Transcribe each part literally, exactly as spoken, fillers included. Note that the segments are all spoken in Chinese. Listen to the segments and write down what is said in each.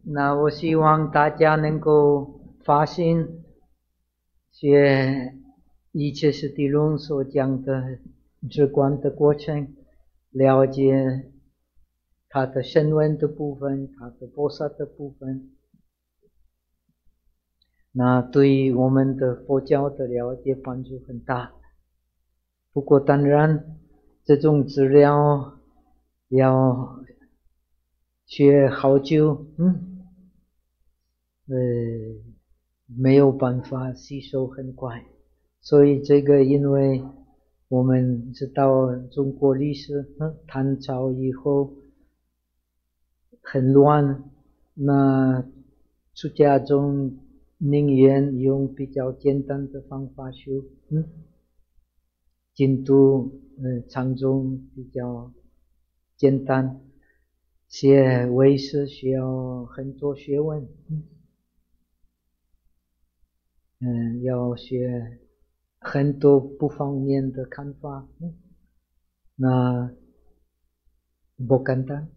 那我希望大家能够发现学一切是地论所讲的直观的过程，了解它的声闻的部分，它的菩萨的部分，那对于我们的佛教的了解帮助很大。不过当然这种资料要学好久，嗯，呃，没有办法吸收很快，所以这个因为我们知道中国历史，嗯，唐朝以后很乱，那出家中宁愿用比较简单的方法修，嗯，净土呃禅宗比较简单，学唯识需要很多学问，嗯嗯，要学很多不方面的看法，嗯，那不简单。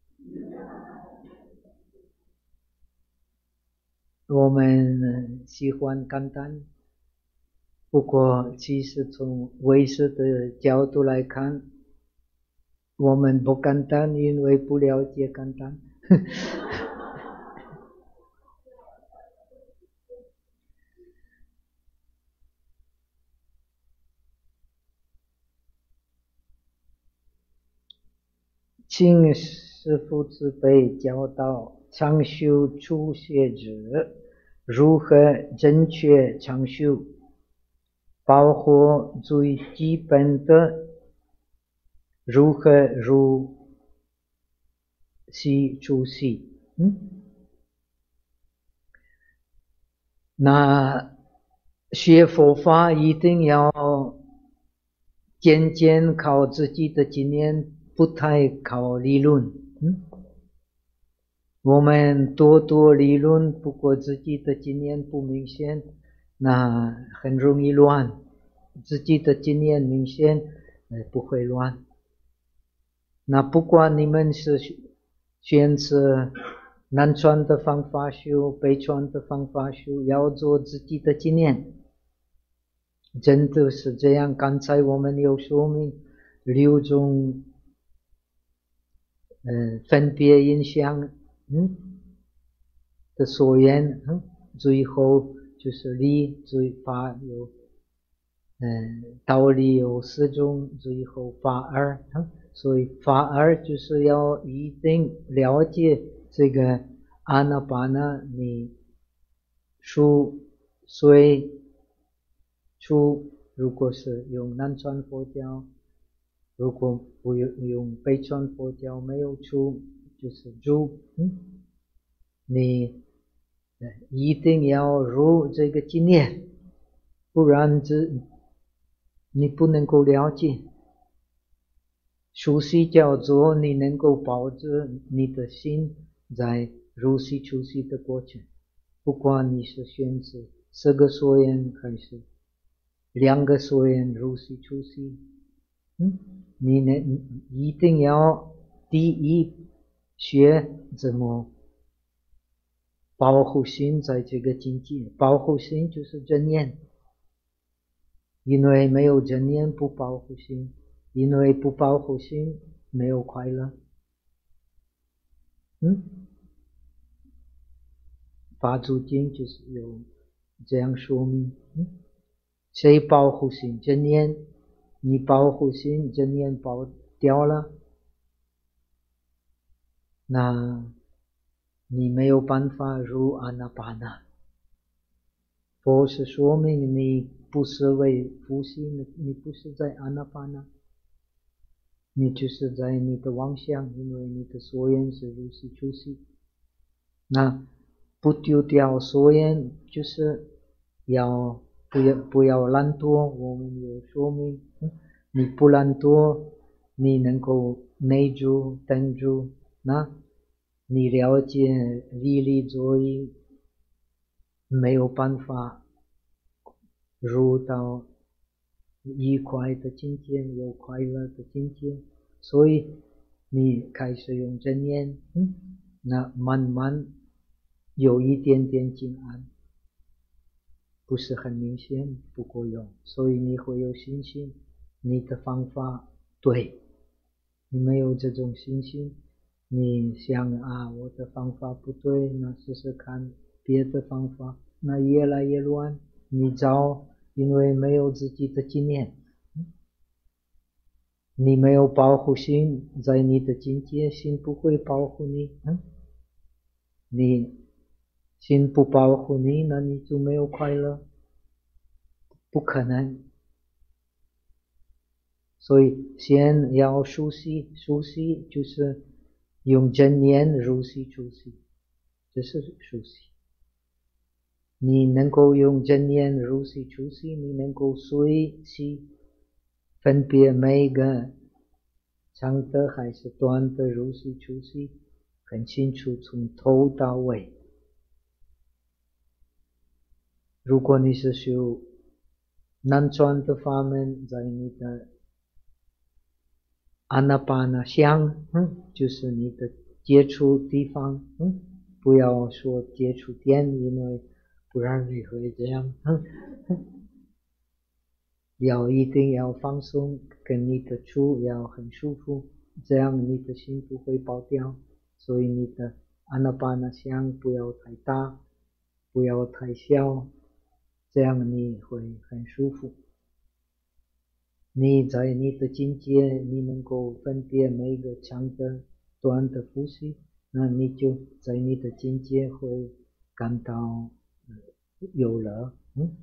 我们喜欢简单，不过其实从唯识的角度来看，我们不简单，因为不了解简单。请师父慈悲教导常修初学者如何正确常修，包括最基本的如何入息出息，嗯，那学佛法一定要渐渐靠自己的经验，不太靠理论，嗯，我们多多理论，不过自己的经验不明显，那很容易乱。自己的经验明显，呃，不会乱。那不管你们是选择南传的方法修，北传的方法修，要做自己的经验。真的是这样，刚才我们有说明六种呃分别印象，嗯，的所缘，嗯，最后就是理，最法有嗯，道理有四种，最后法二，嗯，所以法二就是要一定了解这个阿那巴那，你数随出，如果是用南传佛教，如果不用用北传佛教，没有出就是住，嗯，你一定要入这个经验，不然这你不能够了解。熟悉叫做你能够保持你的心在入息出息的过程，不管你是选择四个所缘还是两个所缘入息出息，嗯，你能一定要第一学怎么保护心在这个境界，保护心就是正念，因为没有正念不保护心，因为不保护心没有快乐，嗯，法住经就是有这样说明，嗯，谁保护心？正念，你保护心，正念保掉了，那你没有办法入阿那巴那。佛是说明你不是为呼吸，你不是在阿那巴那，你就是在你的妄想，因为你的所缘是如是出息。那不丢掉所缘，就是要不要不要懒惰，我们有说明，你不懒惰，你能够内住等住，那你了解离离作意，没有办法入到愉快的境界，有快乐的境界，所以你开始用正念，嗯，那慢慢有一点点静安，不是很明显，不够用，所以你会有信心，你的方法对。你没有这种信心，你想啊，我的方法不对，那试试看别的方法，那越来越乱。你找，因为没有自己的经验，你没有保护心，在你的境界，心不会保护你。嗯，你心不保护你，那你就没有快乐，不可能。所以先要熟悉，熟悉就是用正念入息出息，这是熟悉。你能够用正念入息出息，你能够随息分别每个长的还是短的入息出息，很清楚，从头到尾。如果你是修南传的法门，在你的阿那巴那相，嗯，就是你的接触地方，嗯，不要说接触点，因为不然你会这样，嗯，要一定要放松，跟你的处要很舒服，这样你的心不会爆掉。所以你的阿那巴那相不要太大，不要太小，这样你会很舒服。你在你的境界，你能够分别每个长的、短的呼吸，那你就在你的境界会感到有了，嗯，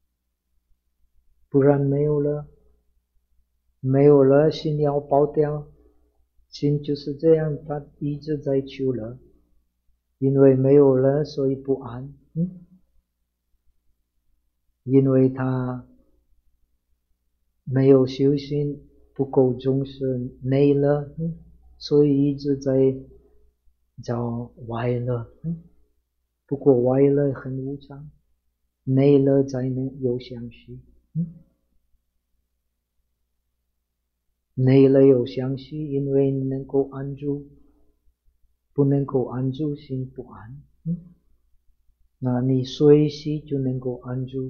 不然没有了，没有了，心要爆掉，心就是这样，它一直在求了，因为没有了，所以不安，嗯，因为他没有修行，不够重视内乐，嗯，所以一直在找外乐，嗯，不过外乐很无常，内乐才能有相续，嗯，内乐有相续，因为你能够安住，不能够安住心不安，嗯，那你随息就能够安住。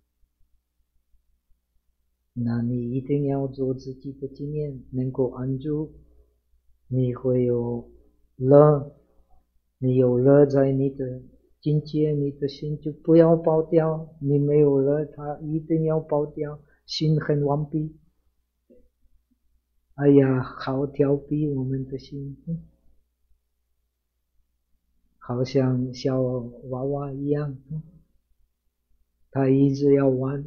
那你一定要做自己的经验，能够安住，你会有乐，你有乐在你的境界，你的心就不要爆掉，你没有乐，它一定要爆掉，心很顽皮。哎呀，好调皮我们的心，好像小娃娃一样，他一直要玩。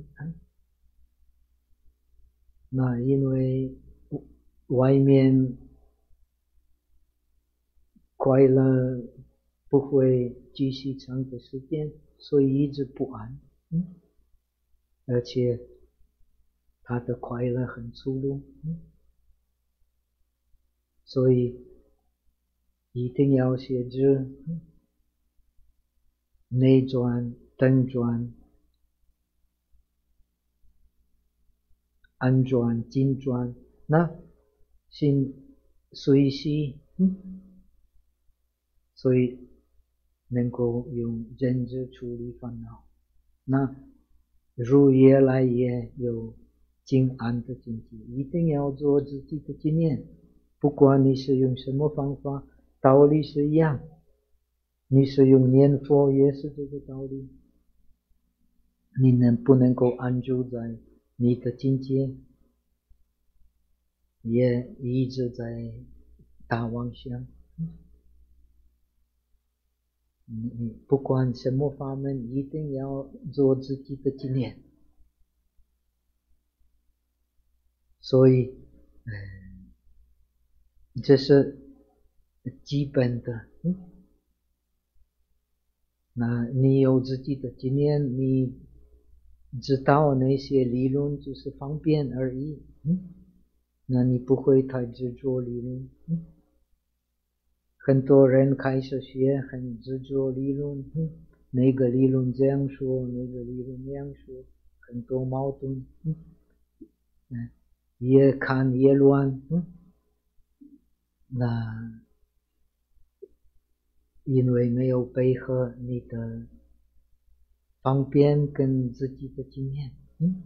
那因为外面快乐不会继续长的时间，所以一直不安，嗯，而且他的快乐很粗鲁，嗯，所以一定要学着，嗯，内转、等转、安转、静转，那心随息，嗯，所以能够用认知处理烦恼，那如越来越有静安的境界，一定要做自己的经验，不管你是用什么方法，道理是一样，你是用念佛也是这个道理，你能不能够安住在你的境界，也一直在打妄想，你不管什么法门，一定要做自己的经验。所以，嗯，这是基本的，嗯，那你有自己的经验，你知道那些理论就是方便而已，嗯，那你不会太执着理论，嗯，很多人开始学很执着理论，嗯，那个理论这样说，那个理论那样说，很多矛盾，嗯，嗯，越看越乱，嗯，那因为没有配合你的方便跟自己的经验。嗯，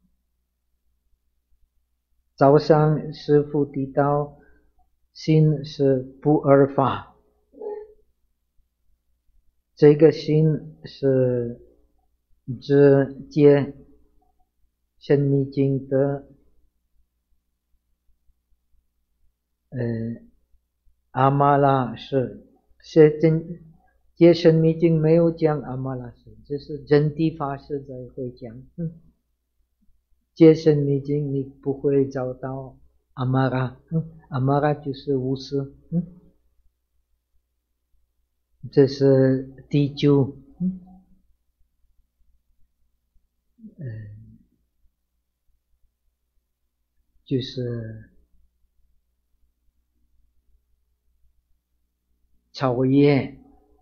早上师父提到心是不二法，这个心是指接神密经的呃阿玛拉是是真接神密经没有讲阿玛拉是，这是真谛法师才会讲。嗯，接神密经你不会找到阿玛拉，嗯，阿玛拉就是无私。嗯，这是第九。嗯，呃，就是超越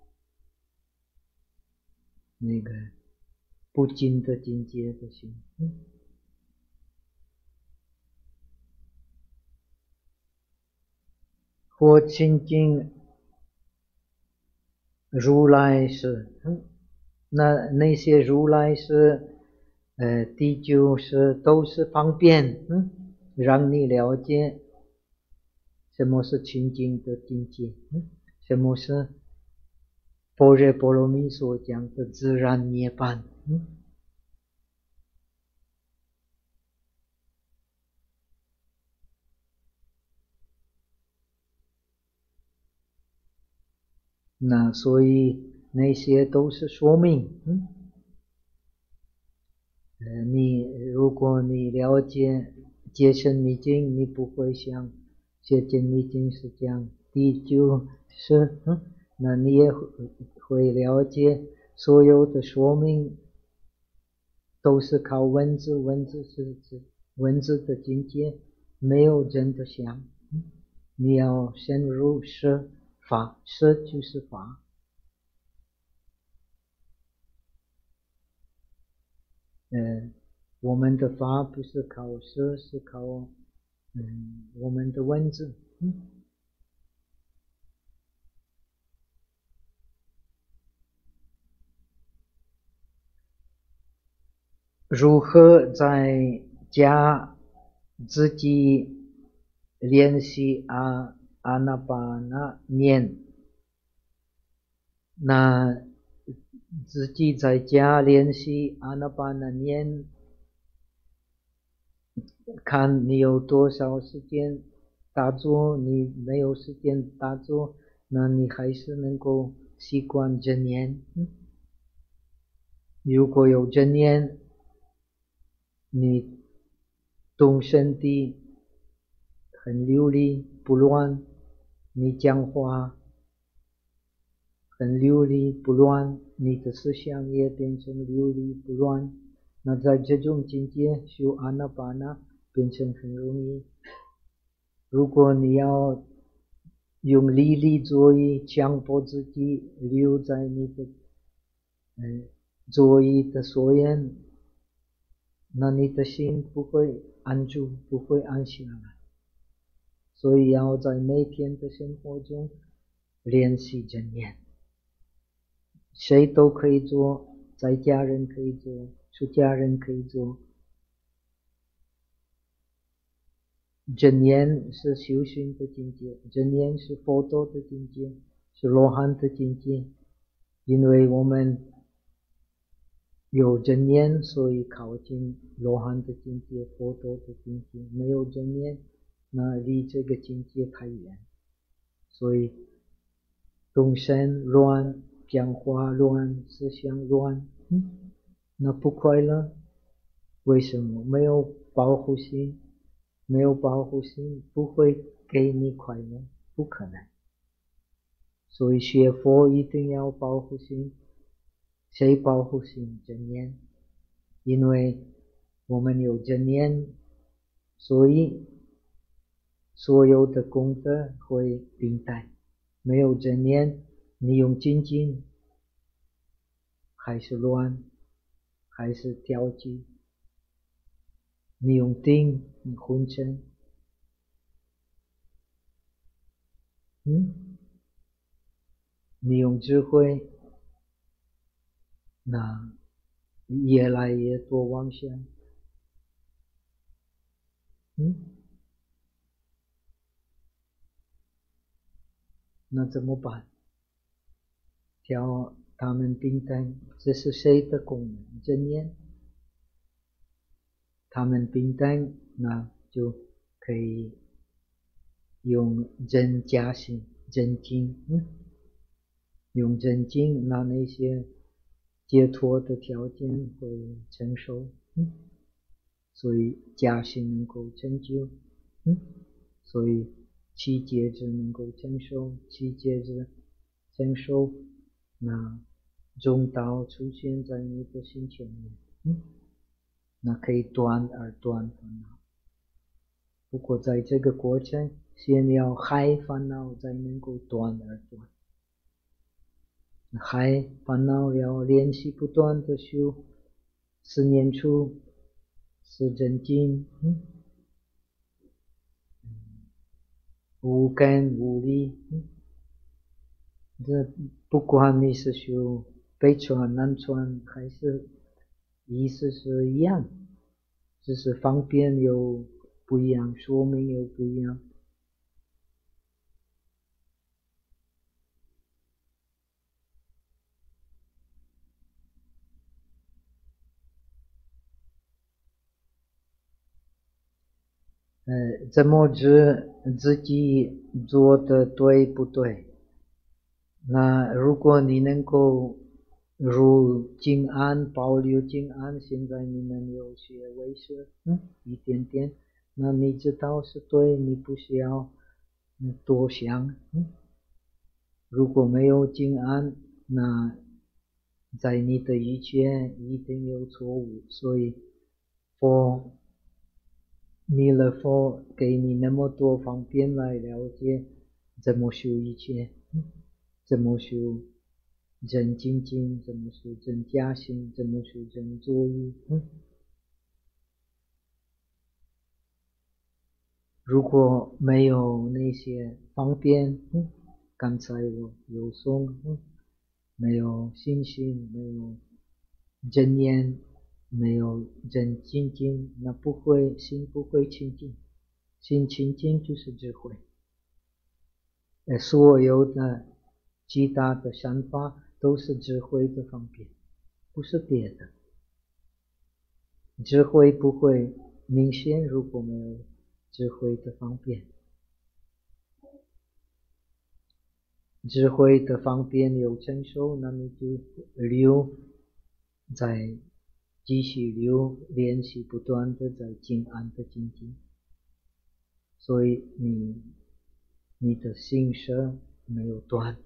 那个不净的境界的心。嗯，或亲近如来是。嗯，那那些如来是呃第九是都是方便。嗯，让你了解什么是清净的境界。嗯，什么是般若波罗蜜所讲的自然涅槃。嗯，那所以那些都是说明。嗯，呃，你如果你了解解深密经，你不会想解深密经是讲第九是。嗯，那你也会了解所有的说明都是靠文字，文字是指文字的境界，没有真的想。嗯，你要深入识法，识就是法。呃，我们的法不是靠识，是靠嗯我们的文字。嗯，如何在家自己练习阿阿那巴那念？那自己在家练习阿那巴那念，看你有多少时间打坐，你没有时间打坐，那你还是能够习惯正念。嗯，如果有正念，你动身体很流利不乱，你讲话很流利不乱，你的思想也变成流利不乱，那在这种境界修阿那巴那变成很容易。如果你要用力力作意强迫自己留在你的嗯作意的所缘，那你的心不会安住，不会安下来。所以要在每天的生活中练习正念，谁都可以做，在家人可以做，出家人可以做。正念是修行的境界，正念是佛陀的境界，是罗汉的境界。因为我们有正念，所以靠近罗汉的境界，佛陀的境界。没有正念，那离这个境界太远，所以动身乱，讲话乱，思想乱。嗯，那不快乐。为什么？没有保护心，没有保护心不会给你快乐，不可能。所以学佛一定要保护心。谁保护心？正念。因为我们有正念，所以所有的功德会平淡。没有正念，你用精进还是乱，还是调剂。你用定，你昏沉。嗯， 你用智慧，那越来越多妄想，嗯，那怎么办？叫他们平等，这是谁的功能？真言，他们平等，那就可以用真假心、真经，嗯，用真经，那那些解脱的条件会成熟，嗯，所以假心能够成就，嗯，所以七戒指能够成熟，七戒指成熟，那中道出现在你的心前面，嗯，那可以断而断烦恼。不过在这个过程，先要害烦恼，才能够断而断。害烦恼要练习不断的修，四念处、四正经，嗯，无根无力，嗯，这不管你是修北传、南传，还是意思是一样，只是方便有不一样，说明有不一样。呃，怎么知自己做的对不对？那如果你能够如静安，保留静安，现在你们有些为师，嗯，一点点，那你知道是对，你不需要嗯多想，嗯，如果没有静安，那在你的以前一定有错误，所以佛弥勒佛给你那么多方便来了解怎么修一切，嗯，怎么修真精进，怎么修真假心，怎么修真作意，嗯，如果没有那些方便，嗯，刚才我有说，嗯，没有信心，没有真言，没有真精进，那不会心不会清净，心清净就是智慧。呃，所有的其他的想法都是智慧的方便，不是别的。智慧不会明显，如果没有智慧的方便。智慧的方便有成熟，那么就留在继续留练习，不断的在静安的精进。所以你你的心舍没有断。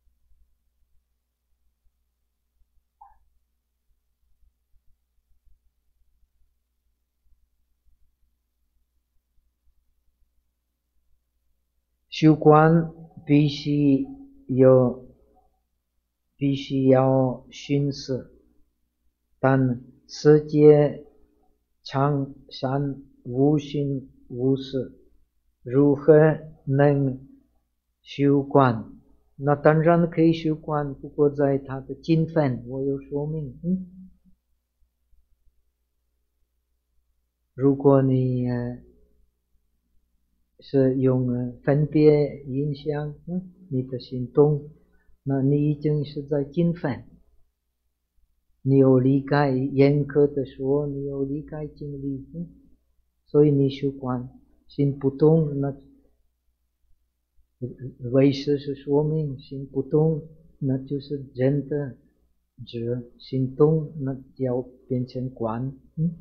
修观必须有，必须要熏视，但世界常善无熏无视，如何能修观？那当然可以修观，不过在他的经分我有说明，嗯，如果你呃是用分别影响，嗯，你的行动，那你已经是在经分，你有离开，严格的说，你有离开经历，嗯，所以你修观心不动，那为师是说明心不动，那就是真的知，心动那要变成观，嗯，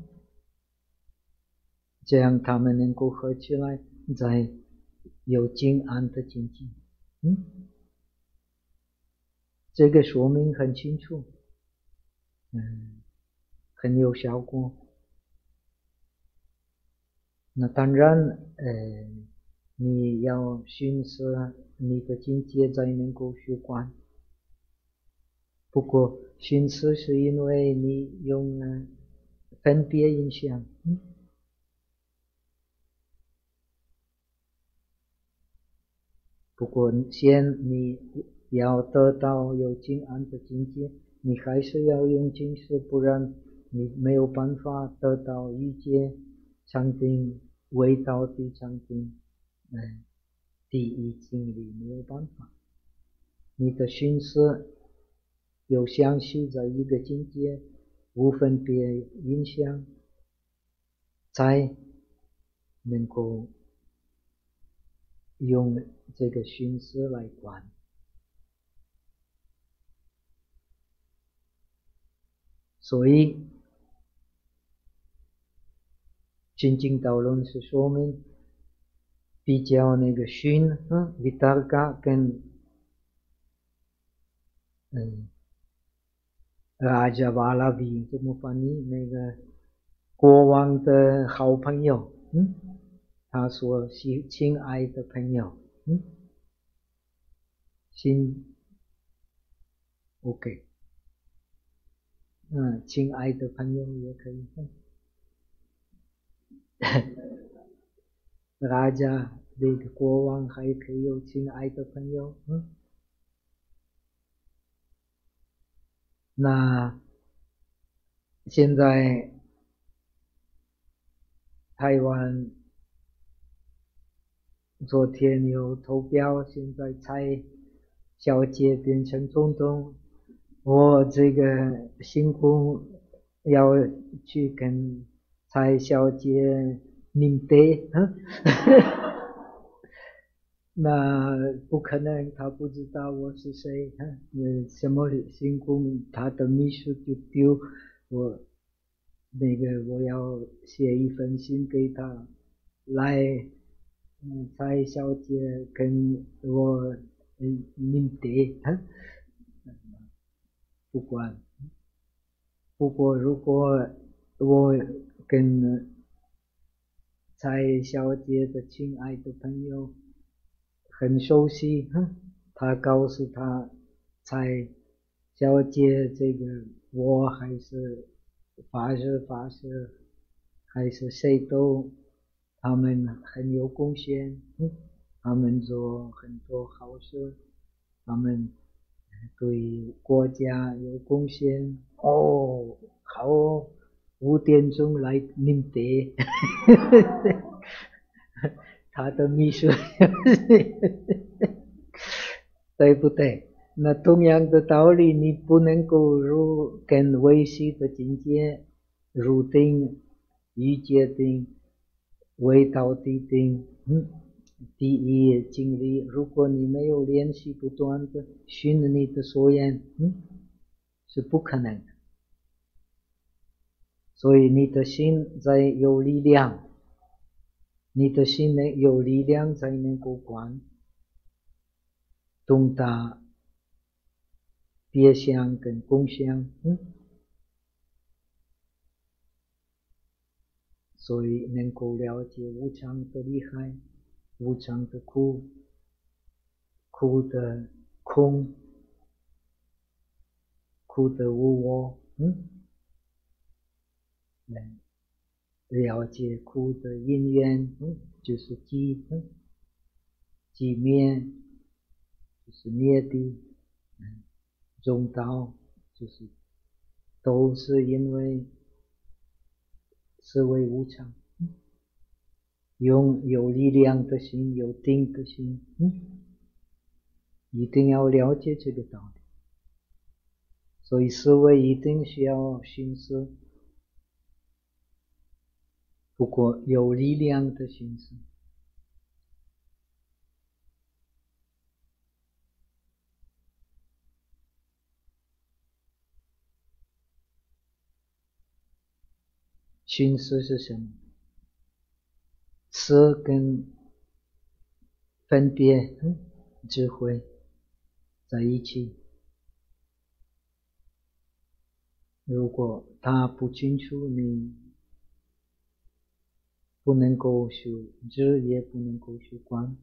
这样他们能够合起来，在有静安的境界，嗯，这个说明很清楚，嗯，很有效果。那当然，呃，你要寻思你的境界才能够修观。不过寻思是因为你用呃分别影响，嗯，不过先你要得到有静安的境界，你还是要用精识，不然你没有办法得到一界禅定、唯道的禅定。嗯，第一境里没有办法，你的心思有相续在一个境界，无分别影响，才能够用这个心思来观。所以精进导论是说明比较那个熏嗯 vitarka 跟嗯 Rajavalavi 怎么翻译那个国王的好朋友，嗯，他说亲爱的朋友，嗯，亲 OK， 嗯，亲爱的朋友也可以。Raja 那个国王还可以有亲爱的朋友，嗯，那现在台湾昨天有投票，现在蔡小姐变成总统，我这个辛苦要去跟蔡小姐面对，嗯，那不可能，她不知道我是谁，嗯，什么辛苦，她的秘书就丢我，那个我要写一封信给她，来，嗯，蔡小姐跟我面对，不管。不过如果我跟蔡小姐的亲爱的朋友很熟悉，他告诉他蔡小姐这个我还是发誓发誓还是谁都他们很有贡献，他们做很多好事，他们对国家有贡献，哦，好哦，五点钟来面对他的秘书对不对？那同样的道理，你不能够入跟维系的境界入定、欲界定、唯道地定，嗯，第一经历，如果你没有练习不断的训你的所缘，嗯，是不可能的。所以你的心在有力量，你的心呢有力量才能够观，懂得别相跟共相，嗯，所以能够了解无常的厉害，无常的苦，苦的空，苦的无我，嗯，能了解苦的因缘，嗯，就是寂，嗯，寂灭就是灭的，嗯，中道就是都是因为是为无常，嗯，用有力量的心，有定的心，嗯，一定要了解这个道理。所以思维一定需要心思，不过有力量的心思。心思是什么？思跟分别，嗯，智慧在一起。如果他不清楚，你不能够修知，也不能够修观。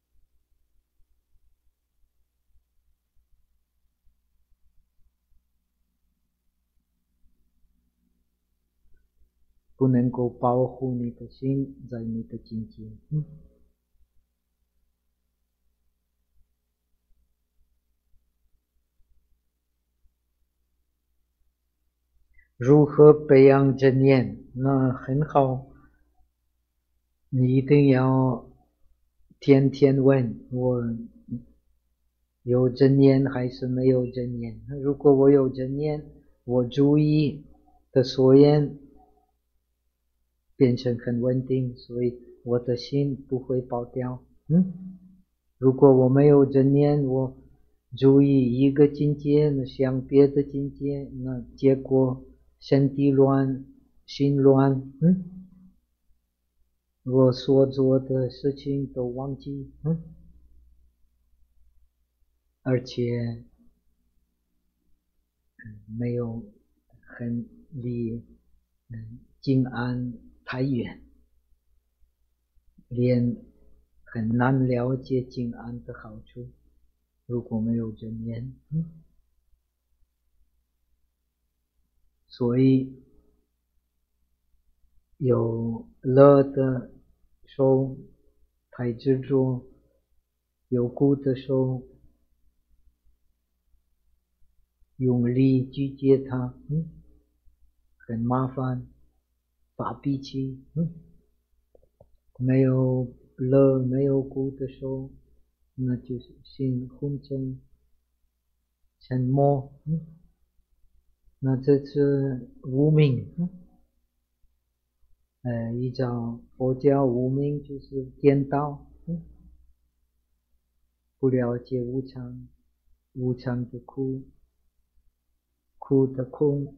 不能够保护你的心在你的境界，嗯， 如何培养正念？那很好，你一定要天天问我有正念还是没有正念。如果我有正念，我注意的所缘变成很稳定，所以我的心不会跑掉。嗯，如果我没有正念，我注意一个境界，那想别的境界，那结果身体乱，心乱。嗯，我所做的事情都忘记。嗯，而且没有很离嗯静安太远，连很难了解静安的好处。如果没有正念，嗯，所以有乐的时候太执着，有苦的时候用力拒绝它，嗯，很麻烦，发脾气。嗯，没有乐没有苦的时候，那就是心昏沉沉默。嗯，那这是无明。嗯，呃，依照佛教无明就是颠倒。嗯，不了解无常，无常的苦，苦的空。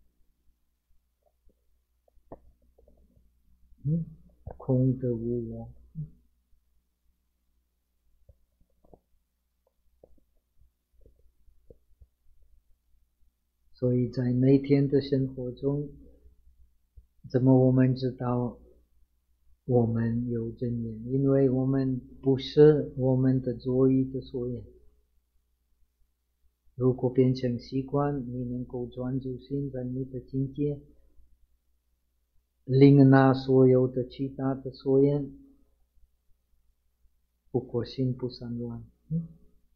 嗯，空的无我。所以在每天的生活中，怎么我们知道我们有正念？因为我们不是我们的作意的所缘。如果变成习惯，你能够专注心在你的境界，领纳所有的其他的所缘，不过心不散乱。嗯，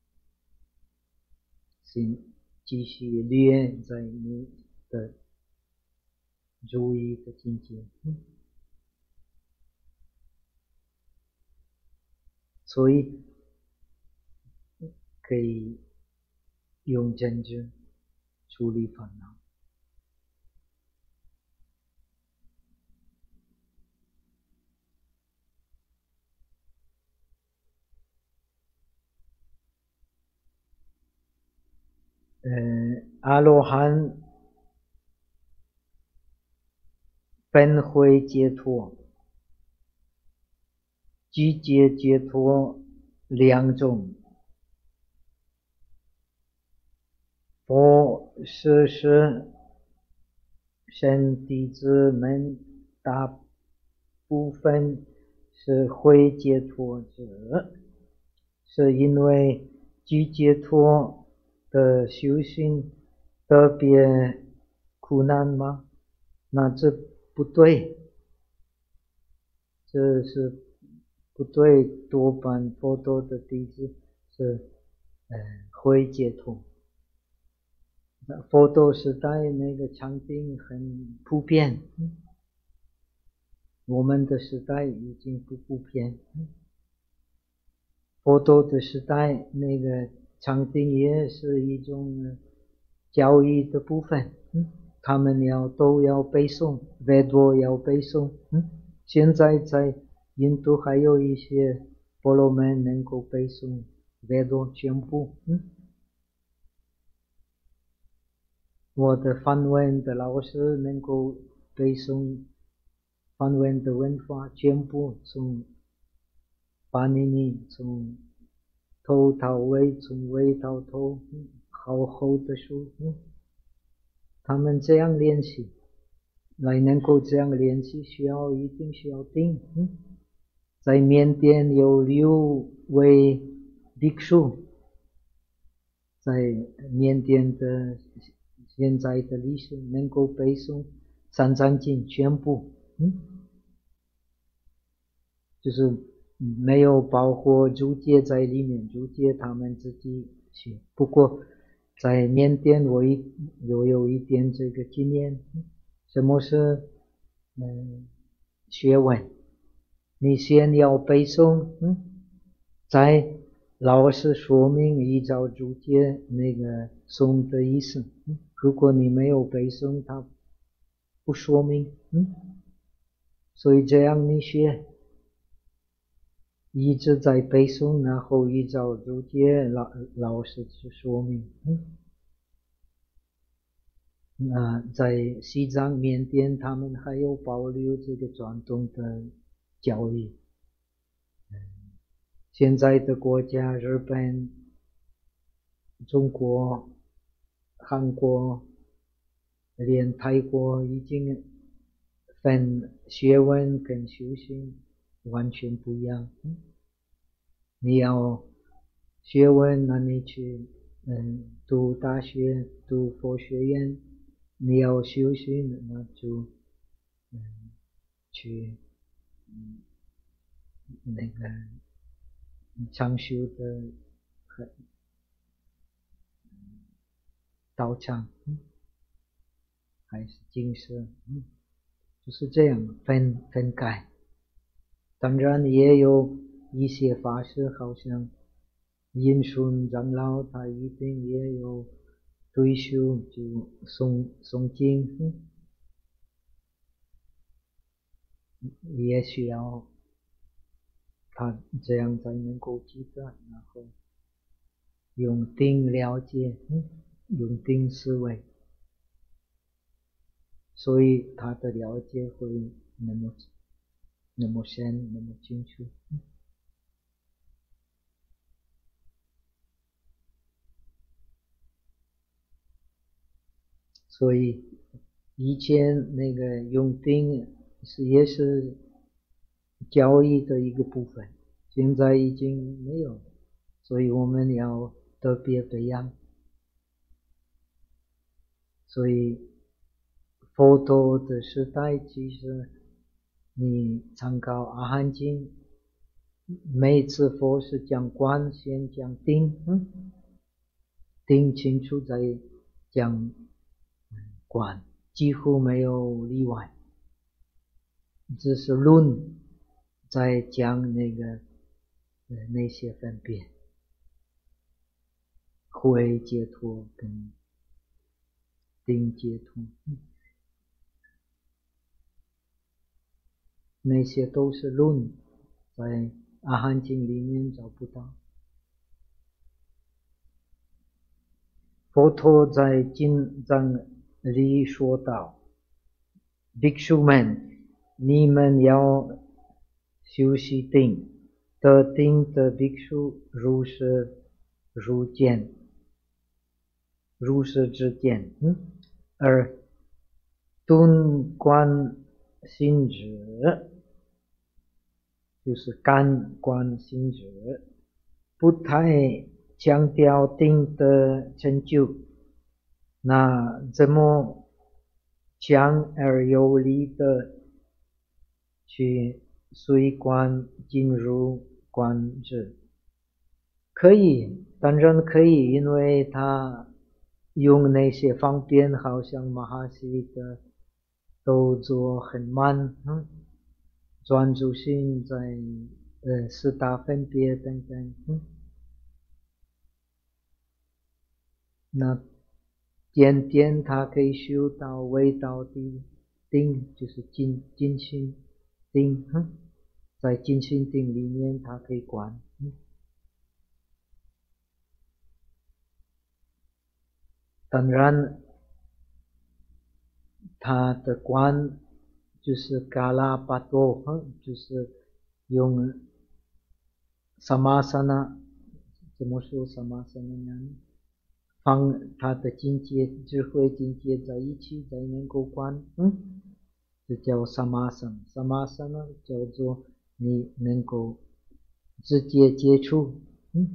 心继续练在你的注意的境界。嗯，所以可以用正知处理烦恼。呃，阿罗汉本会解脱，具结解脱两种。佛事实圣弟子们大部分是会解脱者，是因为具解脱的修行特别苦难吗？那这不对，这是不对。多半佛陀的弟子是呃会解脱。佛陀时代那个禅定很普遍，我们的时代已经不普遍。佛陀的时代那个禅定也是一种教育的部分，他们要都要背诵，维多要背诵。现在在印度还有一些婆罗门能够背诵维多全部。我的梵文的老师能够背诵梵文的文法全部，从巴尼尼从头到尾，从尾到头，好厚的书。他们这样练习，来能够这样练习，需要一定需要定。在缅甸有六位ภิกษุ，在缅甸的现在的历史能够背诵三藏经全部。嗯，就是没有包括注解在里面，注解他们自己写。不过在缅甸我一有有一点这个经验，什么是嗯学问？你先要背诵，嗯，再老师说明依照注解那个诵的意思，嗯，如果你没有背诵，他不说明，嗯，所以这样你学一直在背诵，然后依照注解老老师去说明，嗯。那在西藏、缅甸，他们还有保留这个传统的教育。现在的国家，日本、中国、韩国，连泰国已经分学问跟修行完全不一样。你要学问，那你去嗯读大学、读佛学院。你要修行，那就嗯去嗯那个常修的道场，嗯，还是精舍，嗯，就是这样分分开。当然也有一些法师，好像印顺长老，他一定也有退休就诵诵经，嗯，也需要他这样才能够记得，然后用定了解，嗯，用定思维，所以他的了解会那么那么深，那么清楚。嗯，所以以前那个用定是也是教育的一个部分，现在已经没有，所以我们要特别培养。所以佛陀的时代，其实你参考阿含经，每次佛是讲观，先讲定，嗯，定清楚再讲观，几乎没有例外。只是论在讲那个呃那些分别，慧解脱跟定解脱，嗯，那些都是论，在阿含经里面找不到。佛陀在经藏里说道：ภิกษุ们，你们要修习定，得定的ภิกษุ如是如见，如是之见，嗯，而顿观心止，就是感观心止，不太强调定的成就，那怎么强而有力的去随观进入观之？可以，当然可以，因为他用那些方便，好像马哈西的动作很慢，嗯，专注性在呃四大分别等等，嗯，那渐渐他可以修到味道的定，就是静静心定，嗯，在静心定里面他可以观，嗯，当然他的观就是嘎拉巴多，就是用萨玛萨那，怎么说萨玛萨那呢？放他的境界、智慧境界在一起，才能够观，嗯，这叫萨玛萨。萨玛萨呢，叫做你能够直接接触，嗯，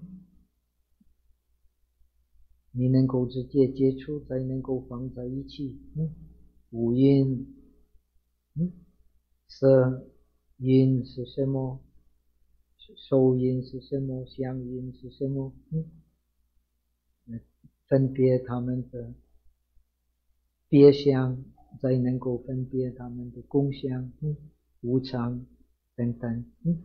你能够直接接触，才能够放在一起，嗯，五蕴，嗯，色蕴是什么？受蕴是什么？想蕴是什么？嗯， 分别他们的别相，才能够分别他们的共相、嗯、无常等等，嗯，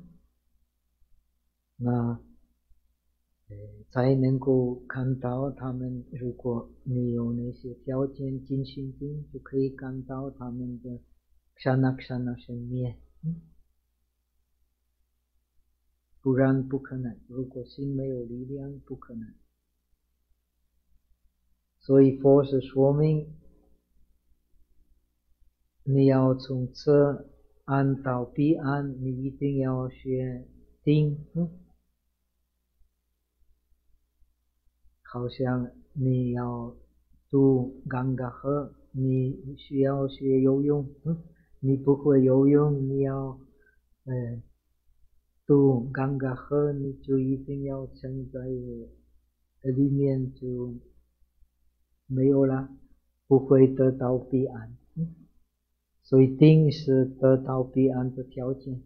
那才能够看到他们。如果你有那些条件进行定，就可以看到他们的kshana kshana生灭，嗯，不然不可能。如果心没有力量，不可能。所以佛是说明，你要从这岸到彼岸，你一定要学定，嗯，好像你要渡冈嘎河，你需要学游泳，嗯，你不会游泳，你要呃渡冈嘎河，你就一定要沉在里面，就没有了，不会得到彼岸，嗯，所以定是得到彼岸的条件。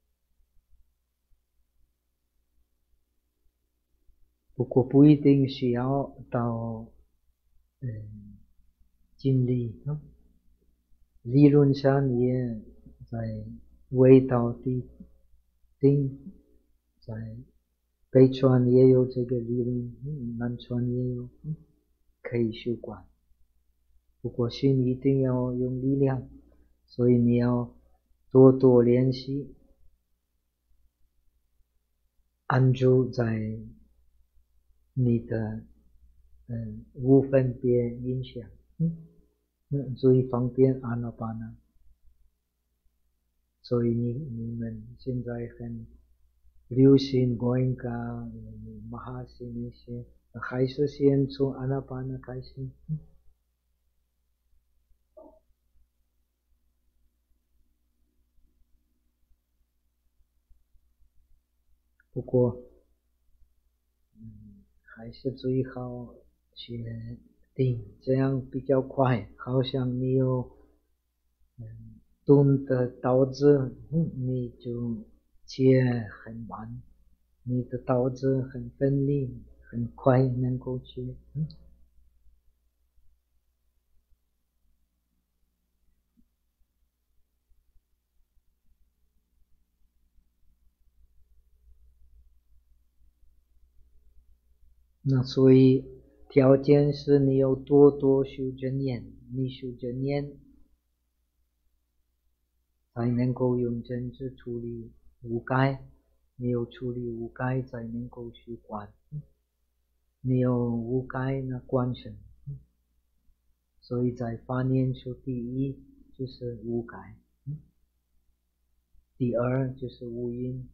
不过不一定需要到嗯经历，嗯，理论上也在味道地定，在北川也有这个理论，嗯，南川也有，嗯，可以修观。不过心一定要用力量，所以你要多多练习，安住在你的嗯无分别影响，嗯，嗯，所以方便阿那巴那。所以你你们现在很流行Goenka、Mahasi那些，还是先从阿那巴那开始。嗯，不过嗯还是最好学定，这样比较快。好像你有嗯懂得道子，嗯，你就切很慢，你的道子很分离，很快能够切，嗯。那所以条件是你要多多修正念，你修正念才能够用真知处理无盖，你有处理无盖才能够修观，你有无盖那观身，所以在发念处第一就是无盖，第二就是无因，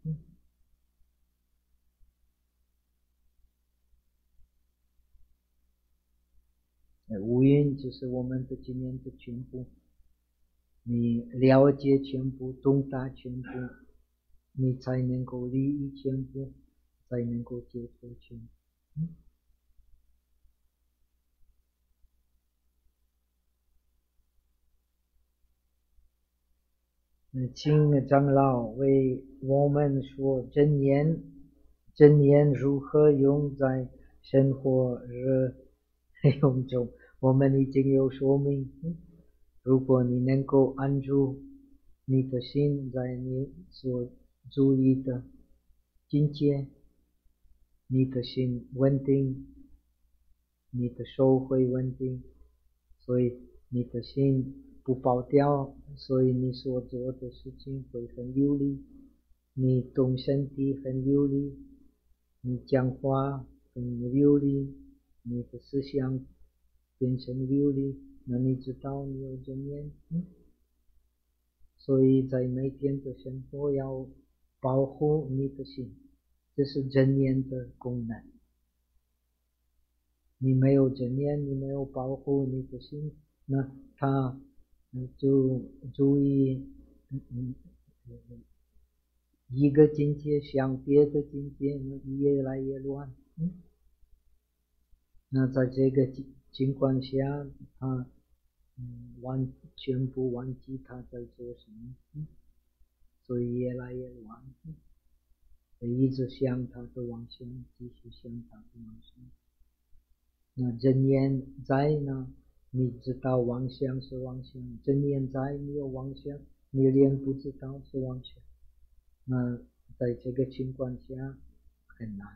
无因就是我们的经验的全部，你了解全部，懂得全部，你才能够利益全部，才能够解脱全部。嗯，请长老为我们说真言，真言如何用在生活日用中？我们已经有说明，如果你能够安住你的心在你所注意的境界，你的心稳定，你的手会稳定，所以你的心不跑掉，所以你所做的事情会很有力，你动身体很有力，你讲话很流利，你的思想变成流利，那你知道你有正念，嗯，所以在每天的生活要保护你的心，这是正念的功能。你没有正念，你没有保护你的心，那他就注意嗯嗯一个境界向别的境界越来越乱，嗯，那在这个情况下，他嗯完全不忘记他在做什么，嗯，所以越来越乱，嗯，一直想他的妄想，继续想他的妄想。 那真念在呢，你知道妄想是妄想，真念在你有妄想，你连不知道是妄想。那在这个情况下很难。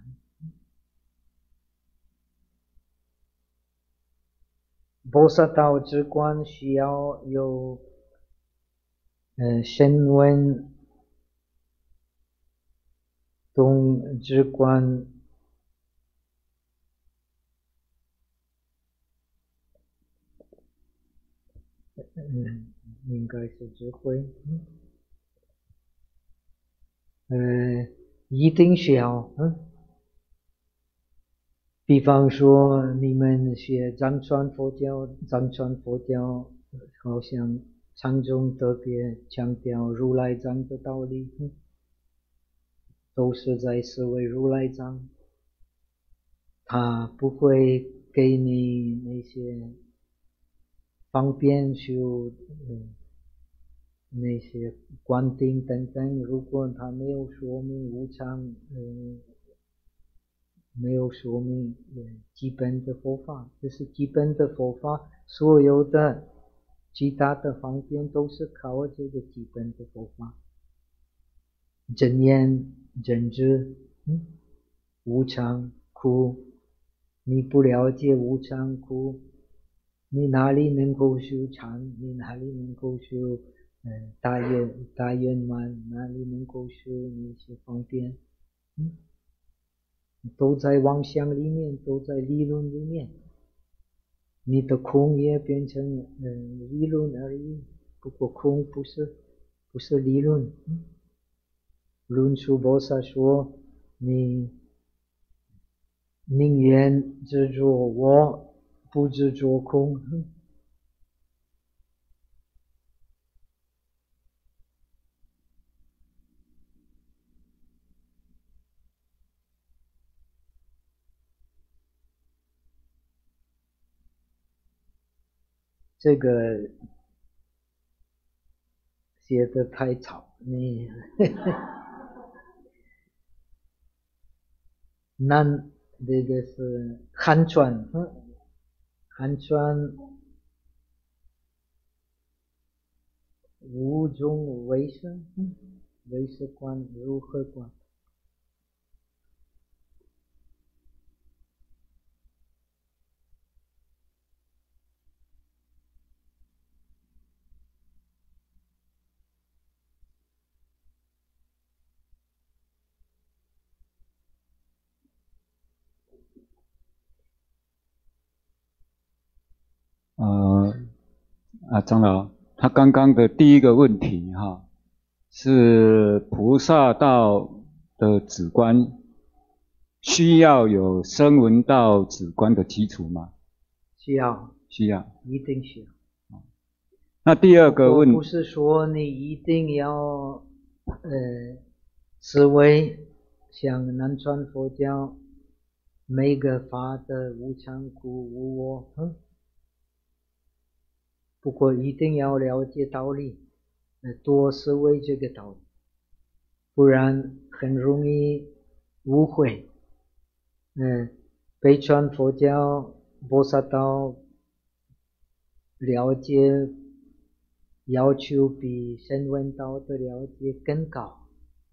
菩萨道之观需要有呃声闻动之观，嗯，应该是智慧，呃，一定需要，嗯。比方说，你们学藏传佛教，藏传佛教好像禅宗特别强调如来藏的道理，都是在思维如来藏，他不会给你那些方便修、嗯、那些观定等等，如果他没有说明无常，嗯。没有说明基本的佛法，这是基本的佛法，所有的其他的方便都是靠这个基本的佛法。真言、真知、嗯、无常、苦，你不了解无常苦，你哪里能够修禅？你哪里能够修呃大圆大圆满？哪里能够修那些方便？嗯。都在妄想里面，都在理论里面，你的空也变成嗯理论而已。不过空不是不是理论。论述菩萨说，你宁愿执着我，不执着空。这个写得太早，你难，这个是汉传，汉传五种唯识，唯识观如何观？ 呃啊，长老，他刚刚的第一个问题哈，是菩萨道的止观需要有声闻道止观的基础吗？ 需要， 需要， 一定需要。 那第二个问， 不是说你一定要呃思维像南传佛教每个法的无常苦无我，嗯，不过一定要了解道理，多思维这个道理，不然很容易误会。嗯，北传佛教菩萨道了解要求比声闻道的了解更高，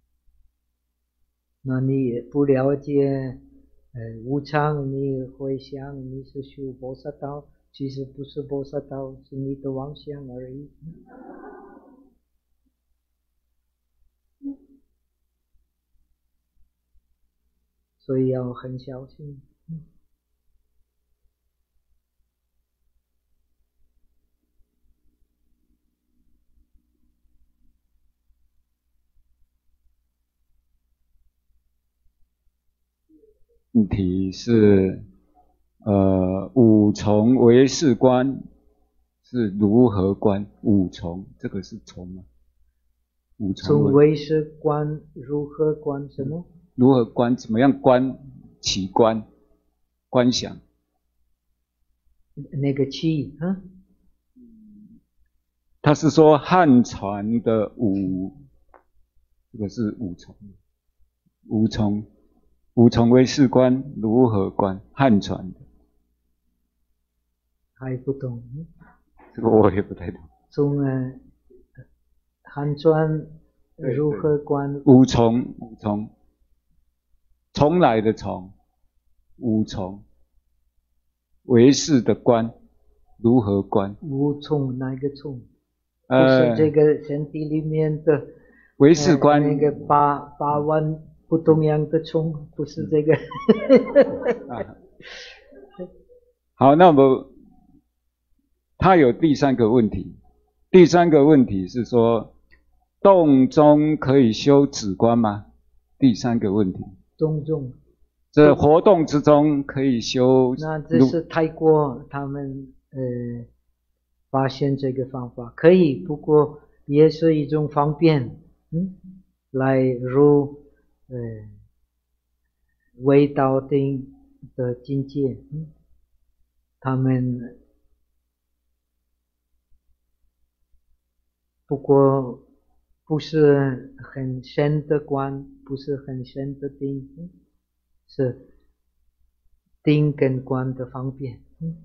那你不了解呃无常，你会想你是修菩萨道，其实不是菩萨道，是你的妄想而已。所以要很小心。 问题是，呃，五重唯识观是如何观？五重，这个是重吗？五重从唯识观如何观什么？ 如何观？怎么样观？起观？观想？ 那个气，嗯， 他是说汉传的五，这个是五重，五重。五重唯识观如何观？汉传的还不懂。 这个我也不太懂。 从呃汉传如何观？ 五重，五重，从来的从，五重，唯识的观，如何观？ 无从哪个从？ 呃， 不是这个身体里面的唯识观、 呃、那个八八万不同样的虫，不是这个。 啊、好，那么他有第三个问题，第三个问题是说，动中可以修止观吗？第三个问题。 动中。 这活动之中可以修。 那这是泰国他们呃发现这个方法可以，不过也是一种方便，嗯，来入呃味道定的境界，嗯，他们不过不是很深的观，不是很深的定，嗯，是定跟观的方便，嗯。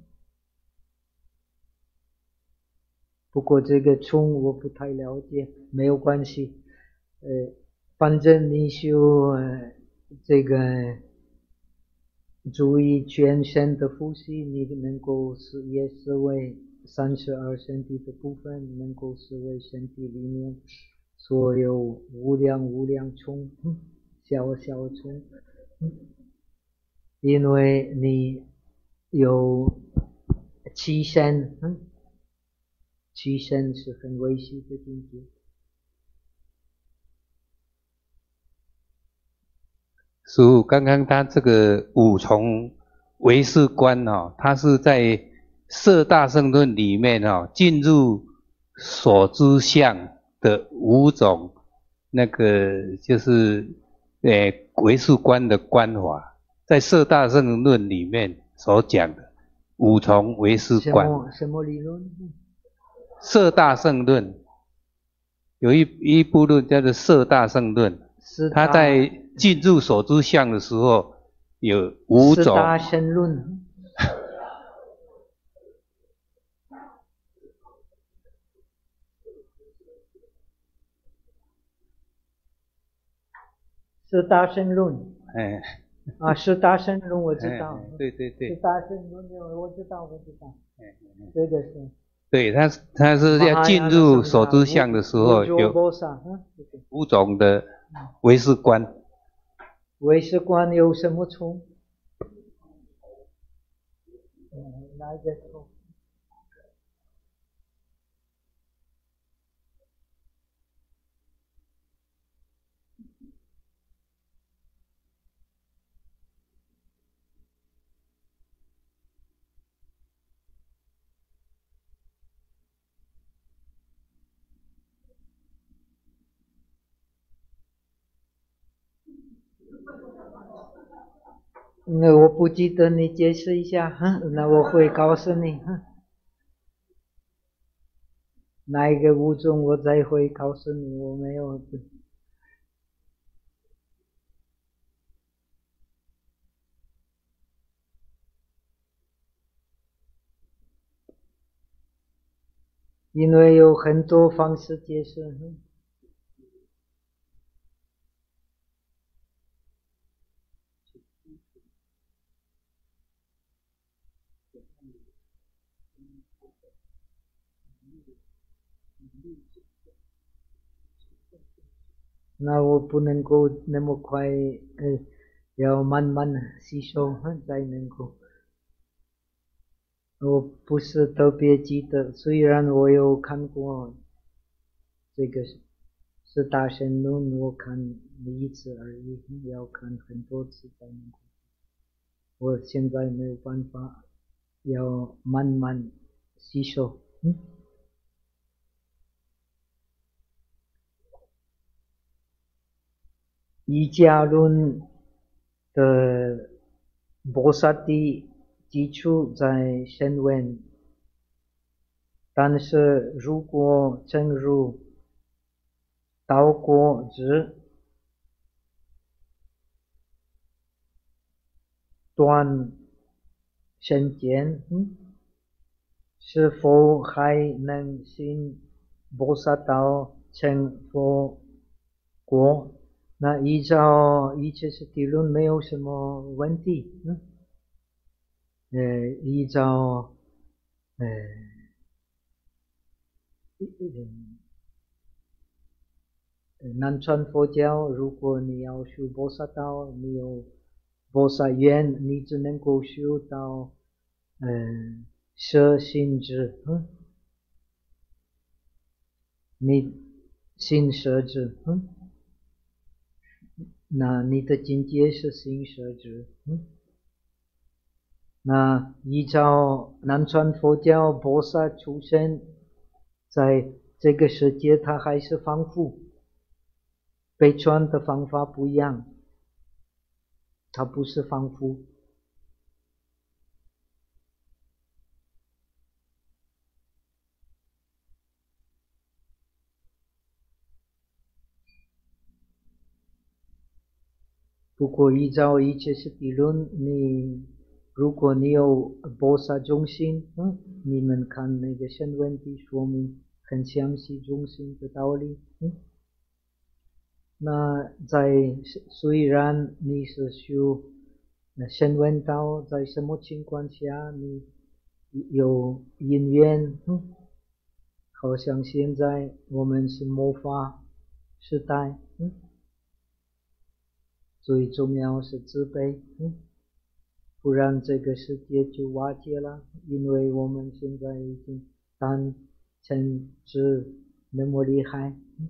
不过这个冲我不太了解，没有关系，呃，反正你修呃这个注意全身的呼吸，你能够是也是为三十二身体的部分，能够是为身体里面所有无量无量冲，嗯，小小冲，嗯，因为你有七身，嗯。七身是很微细的境界。 师父，刚刚他这个五重唯识观哦，他是在色大乘论里面哦，进入所知相的五种那个就是呃唯识观的观法，在色大乘论里面所讲的五重唯识观。 什么什么理论？ 色大乘论有一一部论叫做色大乘论，他在进入所知相的时候有五种。色大乘论。色大乘论。 哎。 啊，色大乘论我知道。 哎、对对对。 色大乘论我知道，我知道。哎、这个是。 对，他他是要进入所知相的时候有五种的唯识观。 唯识观有什么冲？嗯，哪一个冲？那我不记得，你解释一下，哼，那我会告诉你，哼，哪一个物种我再会告诉你，我没有。因为有很多方式解释，哼。那我不能够那么快，呃，要慢慢吸收才能够。我不是特别记得，虽然我有看过这个是大乘论，我看一次而已，要看很多次才能够。我现在没有办法，要慢慢吸收。嗯。瑜伽论的菩萨地基础在声闻，但是如果正如道果智断身见，嗯， 是否还能信菩萨道成佛果？那依照一切是地论没有什么问题。嗯，呃，依照呃，南传佛教，如果你要修菩萨道，你有菩萨愿，你只能够修到呃舍心智。嗯，你心舍智。嗯，那你的境界是心舍智。嗯，那依照南传佛教，菩萨出生在这个世界，他还是凡夫，被传的方法不一样，他不是凡夫。不过依照一切是地论，你如果你有菩萨中心，嗯，你们看那个声闻的说明很详细中心的道理。嗯，那在虽然你是修声闻道，在什么情况下你有因缘，嗯，好像现在我们是末法时代，嗯，最重要是慈悲。嗯，不然这个世界就瓦解了，因为我们现在已经贪嗔痴那么厉害。嗯，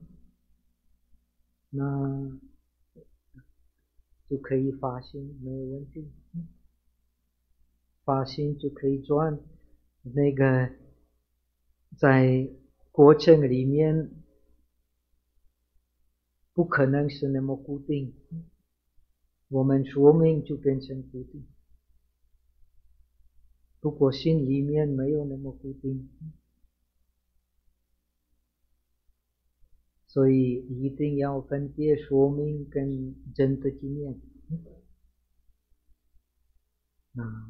那就可以发心，没有问题。嗯，发心就可以转。那个在过程里面不可能是那么固定，我们说明就变成固定，不过心里面没有那么固定，所以一定要分别说明跟真的经验。啊，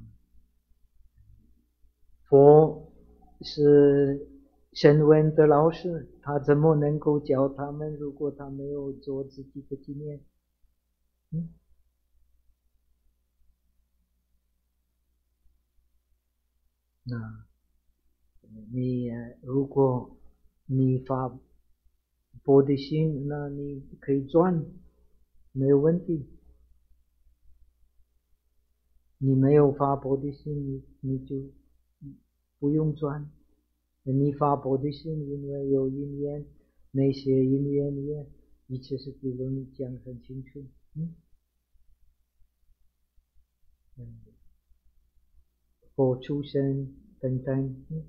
佛是声闻的老师，他怎么能够教他们，如果他没有做自己的经验？嗯，那你如果你发菩提心，那你可以转，没有问题。你没有发菩提心，你你就不用转。你发菩提心，因为有因缘，那些因缘也一切是地论讲很清楚。嗯，嗯，佛出生等等。嗯，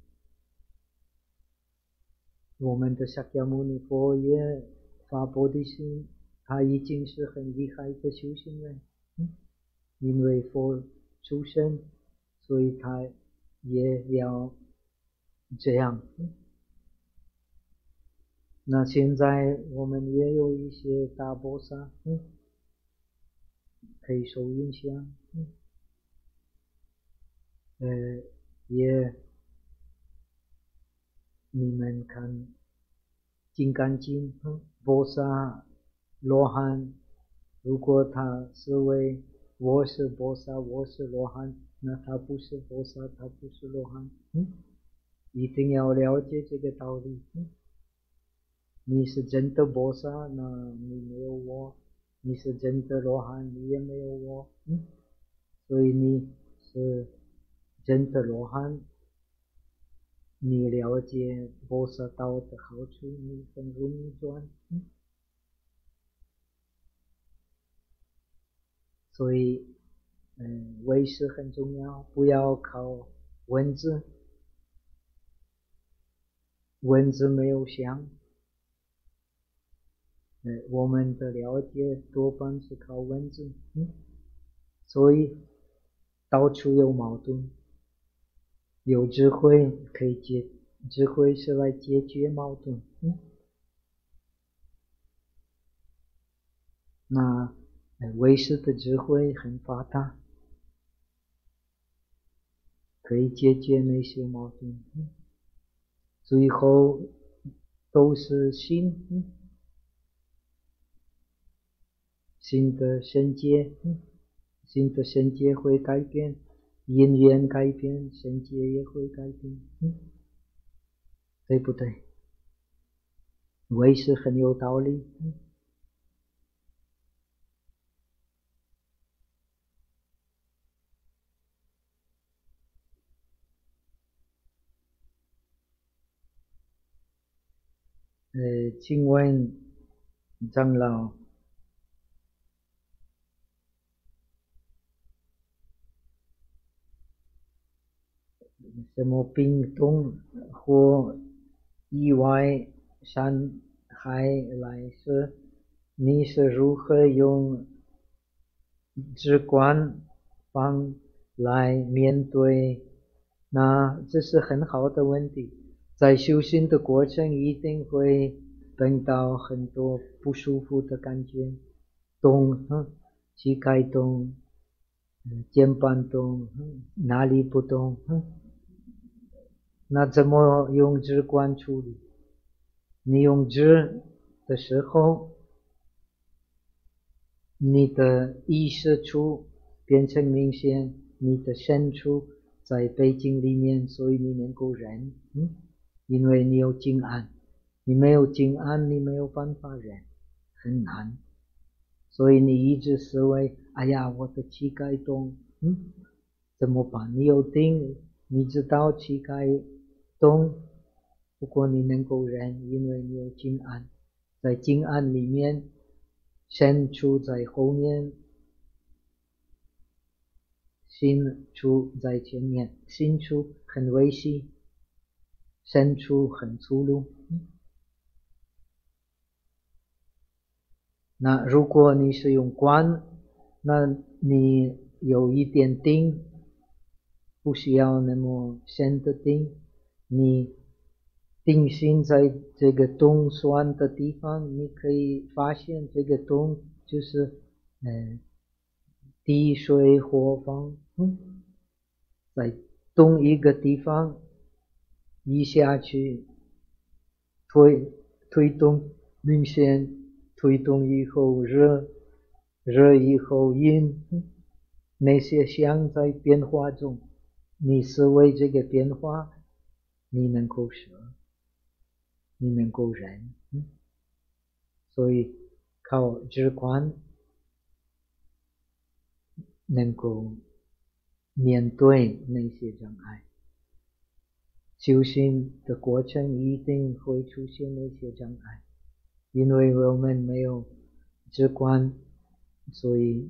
我们的释迦牟尼佛也发菩提心，他已经是很厉害的修行人。嗯，因为佛出生，所以他也要这样。嗯，那现在我们也有一些大菩萨，嗯，可以受影响。嗯，呃，也你们看《金刚经》，嗯，菩萨罗汉，如果他是为我是菩萨，我是罗汉，那他不是菩萨，他不是罗汉。嗯，一定要了解这个道理。嗯，你是真的菩萨，那你没有我；你是真的罗汉，你也没有我。嗯，所以你是真的罗汉，你了解菩萨道的好处，你很容易转。嗯，所以，嗯，唯识很重要，不要靠文字，文字没有相。嗯，我们的了解多半是靠文字。嗯，所以到处有矛盾。有智慧可以解，智慧是来解决矛盾。嗯，那唯识的智慧很发达，可可以解决那些矛盾，最后都是心，心的世界，心的世界会改变，因缘改变，世界也会改变，对不对？为是很有道理。呃，请问长老，什么病痛或意外伤害来时，你是如何用直观方来面对？那这是很好的问题。在修行的过程一定会碰到很多不舒服的感觉，动，膝盖动，肩膀动，哪里不动，那怎么用直观处理？你用直的时候，你的意识处变成明显，你的身处在背景里面，所以你能够忍，嗯，因为你有静安，你没有静安，你没有办法忍，很难。所以你一直思维，哎呀，我的膝盖动，嗯，怎么办？你有定，你知道膝盖动，不过你能够忍，因为你有静安，在静安里面，身处在后面，心处在前面，心处很微细，身处很粗鲁。那如果你是用观，那你有一点定，不需要那么深的定，你定心在这个动酸的地方，你可以发现这个动就是呃地水火风，嗯，在动一个地方一下去推推动明显。推动以后热，热以后阴，那些相在变化中，你思维这个变化，你能够舍，你能够忍，所以靠直观能够面对那些障碍。修行的过程一定会出现那些障碍。因为我们没有直观，所以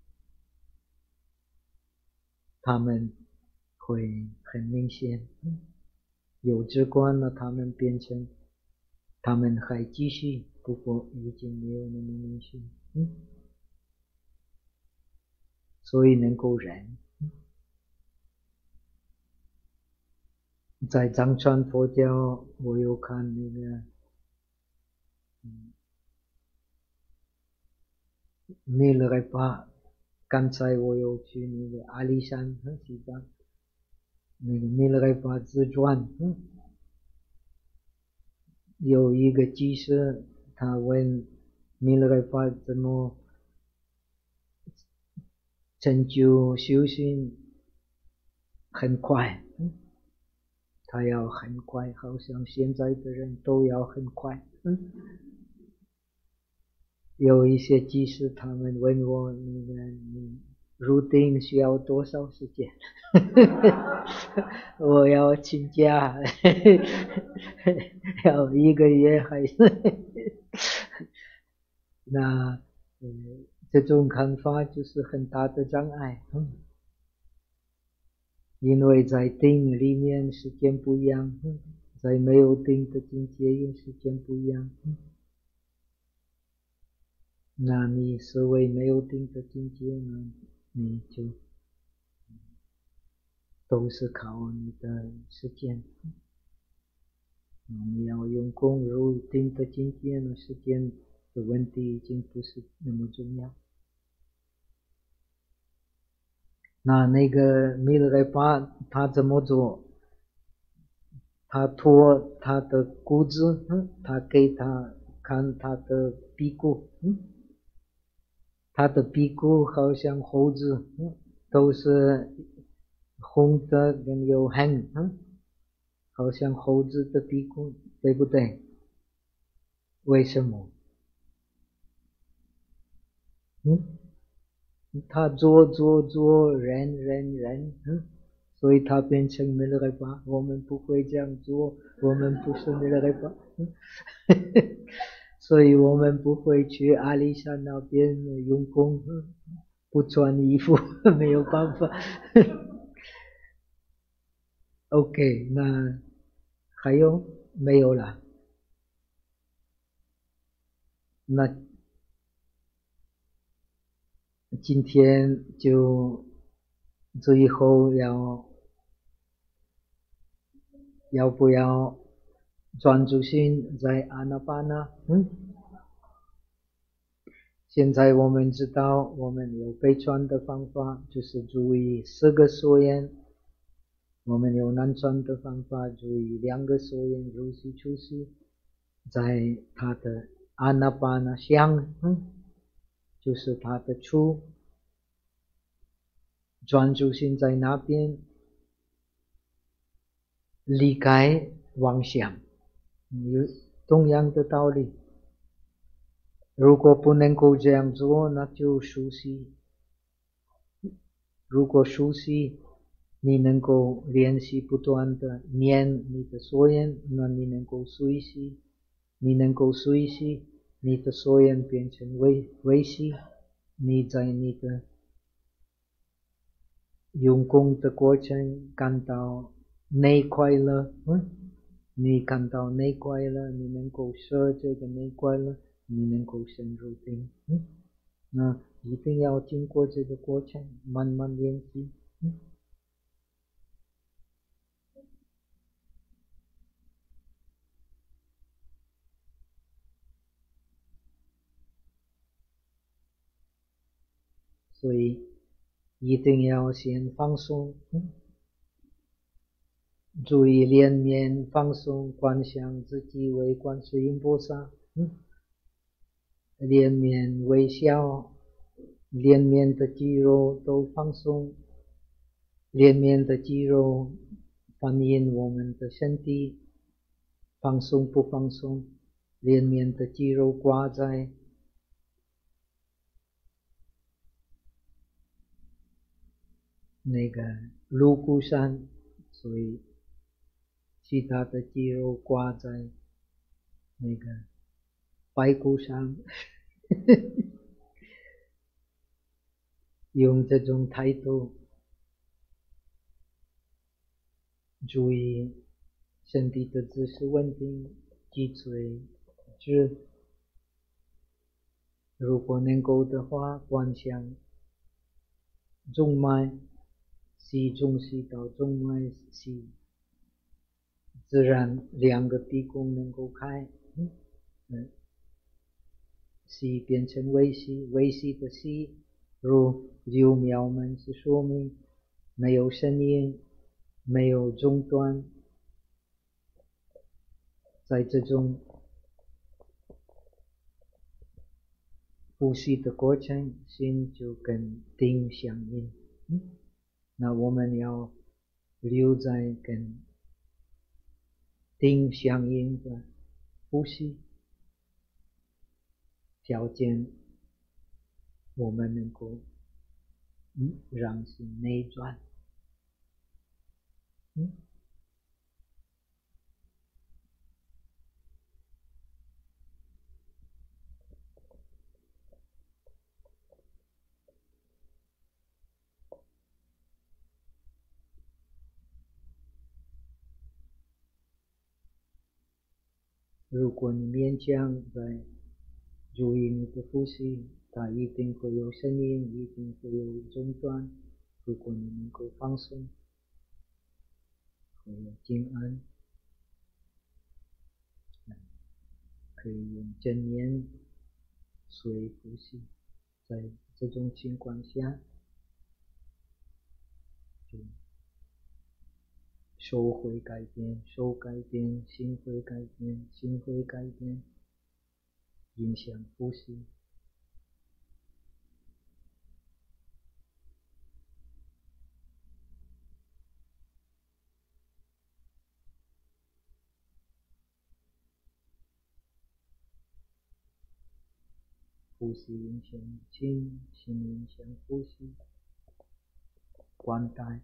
他们会很明显。有直观了，他们变成，他们还继续，不过已经没有那么明显。嗯，所以能够忍。在藏传佛教，我有看那个。弥勒巴，刚才我有去那个阿里山和西藏，那个弥勒巴自传，嗯，有一个居士，他问弥勒巴怎么成就修行很快，嗯，他要很快，好像现在的人都要很快，嗯。有一些居士他们问我，那个你入定需要多少时间？我要请假，要一个月还是？那呃这种看法就是很大的障碍，嗯，因为在定里面时间不一样，嗯，在没有定的境界也时间不一样，嗯，那你思维没有定的境界呢，你就都是靠你的时间。你要用功入定的境界呢，时间的问题已经不是那么重要。 那那个弥勒来巴他怎么做？他脱他的裤子，嗯，他给他看他的屁股，嗯，他的屁股好像猴子，嗯，都是红的跟有黑，嗯，好像猴子的屁股，对不对？为什么？嗯，他做做做人人人，嗯，所以他变成弥勒来巴。我们不会这样做，我们不是弥勒来巴，嗯，所以我们不会去阿里山那边用功，嗯，不穿衣服，没有办法。OK， 那还有没有了？那今天就最后要要不要专注心在阿那巴那？嗯，现在我们知道我们有背传的方法，就是注意四个所缘。我们有南传的方法，注意两个所缘，入息出息，在他的阿那巴那相，嗯，就是他的处，专注心在那边，离开妄想，有同样的道理。如果不能够这样做，那就熟悉。如果熟悉，你能够练习不断的念你的所缘，那你能够随息，你能够随息，你的所缘变成微微息，你在你的用功的过程感到内快乐，嗯，你感到内快乐，你能够摄这个内快乐，你能够深入定，嗯，那一定要经过这个过程，慢慢练习，嗯。所以一定要先放松，嗯，注意连面放松，观想自己为观世音菩萨，嗯，连面微笑，连面的肌肉都放松，连面的肌肉反映我们的身体放松不放松，连面的肌肉挂在那个颅骨上，所以其他的肌肉挂在那个白骨上，用这种态度注意身体的姿势稳定，脊椎直。如果能够的话，观想中脉吸中吸到中脉吸，自然两个鼻孔能够开，嗯，嗯，吸变成微吸，微吸的吸，如六秒门是说明没有声音，没有中断，在这种呼吸的过程，心就跟定相应，嗯，那我们要留在跟定相应的呼吸条件，我们能够嗯让心内转，嗯。如果你勉强在注意你的呼吸，它一定会有声音，一定会有中断。如果你能够放松，会有静安，可以用正念随呼吸。在这种情况下， 手会改变，手改变，心会改变，心会改变，影响呼吸。呼吸影响心，心影响呼吸，关带。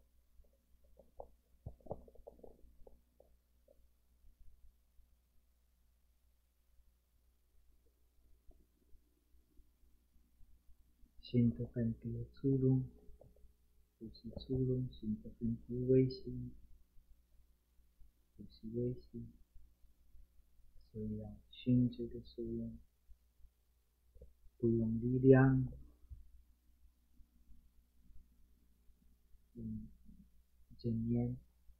心的分别粗重，呼吸粗重，心的分别微细，呼吸微细，所以要循这个所缘，不用力量，用正念，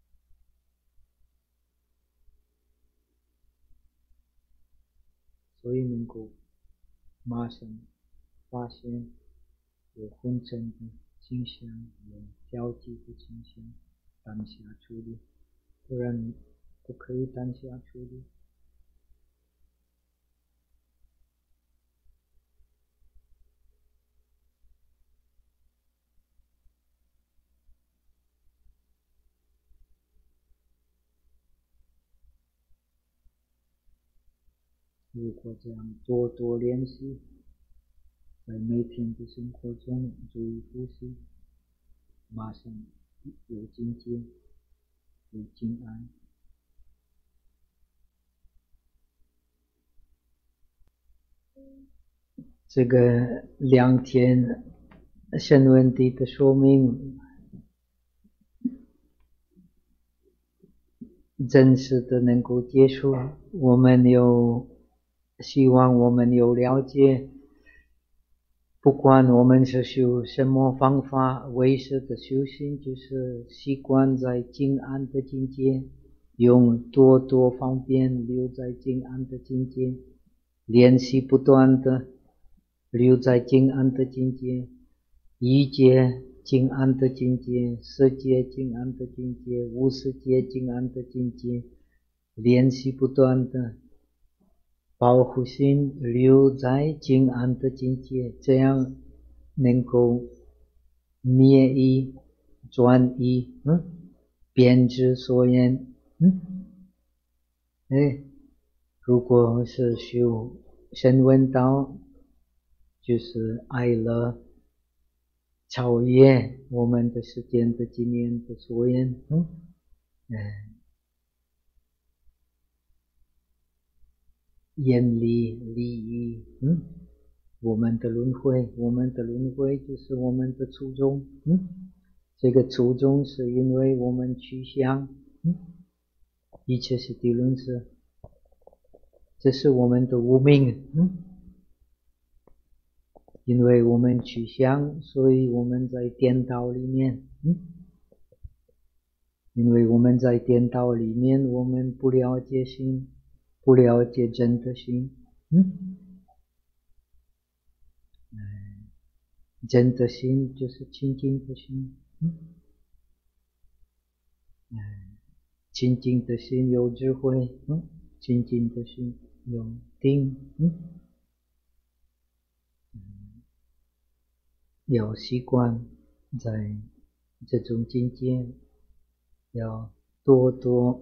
所以能够马上发现有昏沉的倾向，有交集的倾向，当下处理，不然不可以当下处理。如果这样多多练习，在每天的生活中注意呼吸，马上有境界，有静安。这个两天深问题的说明，真实的能够接受，我们有希望，我们有了解，不管我们是修什么方法，唯识的修行就是习惯在静安的境界，用多多方便留在静安的境界，练习不断的留在静安的境界，一界静安的境界，世界静安的境界，无世界静安的境界，练习不断的保护心留在静安的境界，这样能够灭意转意，嗯，变之所言，嗯，哎，如果是修声闻道，就是爱乐超越我们的时间的经验的所言，嗯，哎。远离利益，嗯，我们的轮回，我们的轮回就是我们的初衷，嗯，这个初衷是因为我们趋向，嗯，一切是地论是，这是我们的无明，嗯，因为我们趋向，所以我们在颠倒里面，嗯，因为我们在颠倒里面，我们不了解心。不了解真的心，嗯，真的心就是清净的心，嗯，清净的心有智慧，嗯，清净的心有定，嗯，要习惯在这种境界，要多多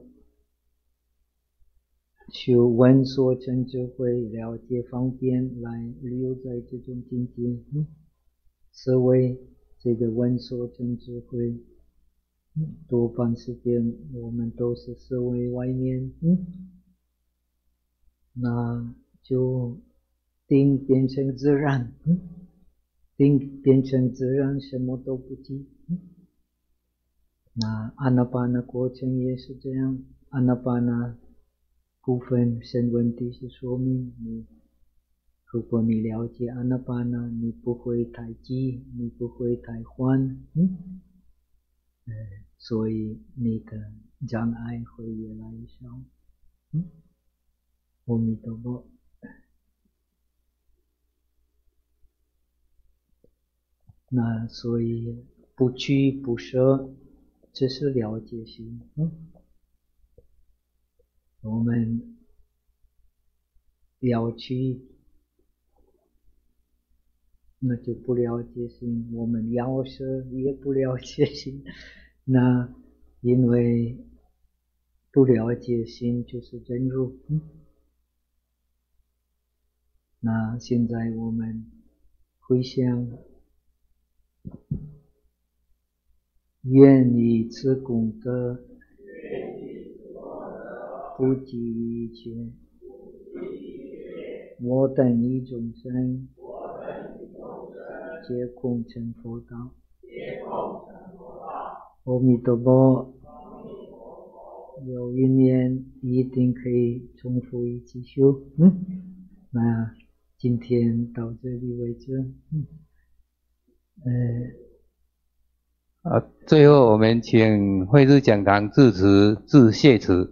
修闻所成智慧，了解方便来留在这种境界，嗯，思维这个闻所成智慧，嗯，多半时间我们都是思维外面，嗯，那就定变成自然，嗯，定变成自然，什么都不记，嗯，那阿那巴那过程也是这样，阿那巴那部分声闻地是说明你，如果你了解阿那巴那，你不会太急，你不会太缓，嗯，呃，所以你的障碍会越来越小，嗯，阿弥陀佛。那所以不拘不舍， 这是了解心。嗯，我们要去，那就不了解心；我们要是也不了解心，那因为不了解心就是真如。嗯，那现在我们回想，愿以此功德，不计一切我等一众生，皆空成佛道。阿弥陀佛，有因缘一定可以重复一起修。嗯，那今天到这里为止。嗯， 呃，啊，最后我们请慧智讲堂致辞致谢词。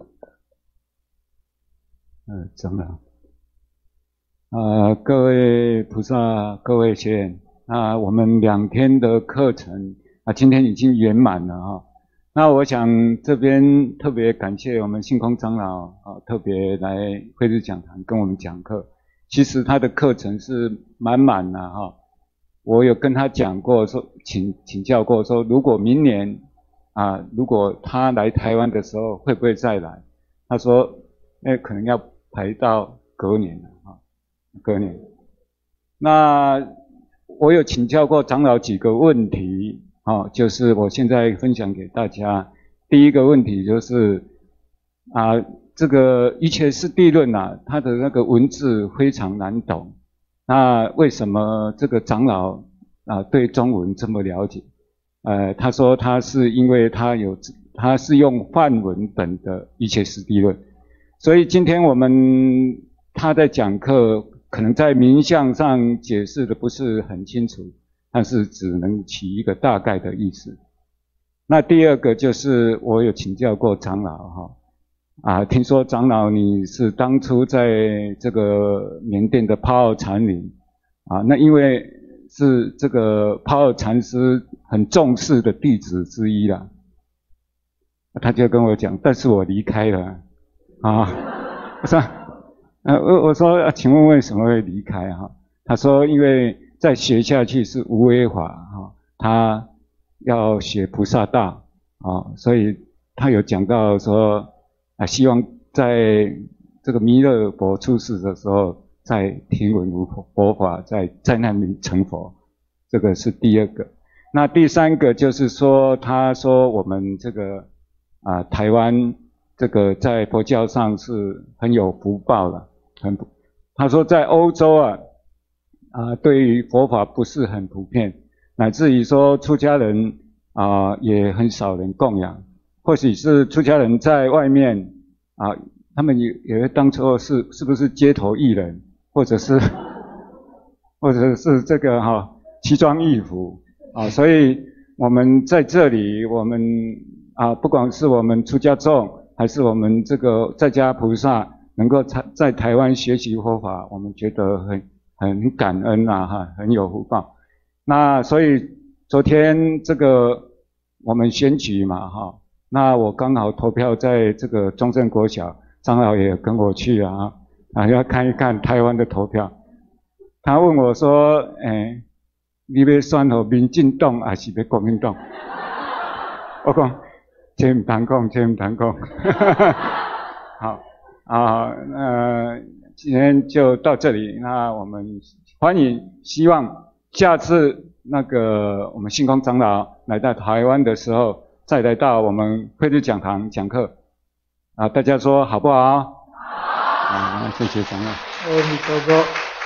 嗯，长老，啊，各位菩萨，各位学员，啊，我们两天的课程啊，今天已经圆满了哈。那我想这边特别感谢我们星空长老啊，特别来慧智讲堂跟我们讲课。其实他的课程是满满的哈。我有跟他讲过说，请请教过说，如果明年啊，如果他来台湾的时候会不会再来？他说，那可能要排到隔年了啊，隔年。那我有请教过长老几个问题啊，就是我现在分享给大家。第一个问题就是啊，这个一切是地论啊，它的那个文字非常难懂。那为什么这个长老啊对中文这么了解？呃，他说他是因为他有他是用梵文本的一切是地论，所以今天我们他在讲课，可能在名相上解释的不是很清楚，但是只能起一个大概的意思。那第二个就是我有请教过长老哈。啊，听说长老你是当初在这个缅甸的帕奥禅林啊，那因为是这个帕奥禅师很重视的弟子之一啦，他就跟我讲，但是我离开了啊，我说，呃，我我说，啊，请问为什么会离开哈？他说，因为再学下去是无为法哈，他要学菩萨道啊，所以他有讲到说。啊，希望在这个弥勒佛出世的时候，再听闻无佛法，在在那里成佛，这个是第二个。那第三个就是说，他说我们这个啊，台湾这个在佛教上是很有福报的，很。他说在欧洲啊，啊，对于佛法不是很普遍，乃至于说出家人啊也很少人供养。或许是出家人在外面啊，他们也也会当作是是不是街头艺人，或者是或者是这个哈、啊、奇装异服啊，所以我们在这里，我们啊不管是我们出家众，还是我们这个在家菩萨，能够在在台湾学习佛法，我们觉得很很感恩啊哈，很有福报。那所以昨天这个我们选举嘛哈。那我刚好投票在这个中正国小，长老也跟我去啊，啊要看一看台湾的投票。他问我说：“诶，你要选给民进党还是要国民党？”我讲，这唔通讲，这唔通讲。好啊，呃，今天就到这里。那我们欢迎，希望下次那个我们星光长老来到台湾的时候。再来到我们慧智讲堂讲课啊，大家说好不好？好，啊，谢谢长老。 阿弥陀佛。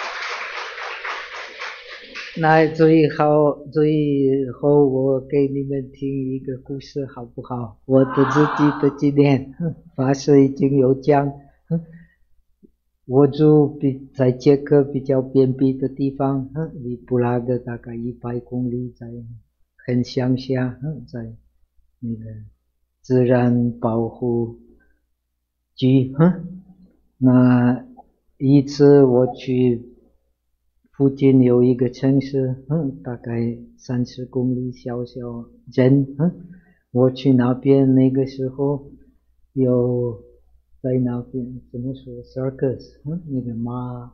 那最后最后我给你们听一个故事好不好？我的自己的纪念，法师已经有讲。我住比在捷克比较偏僻的地方，离布拉格大概一百公里，在很乡下，在那个自然保护局。那一次我去附近有一个城市，大概三十公里小小镇， 我去那边那个时候有在那边怎么说 circus， 嗯，那个马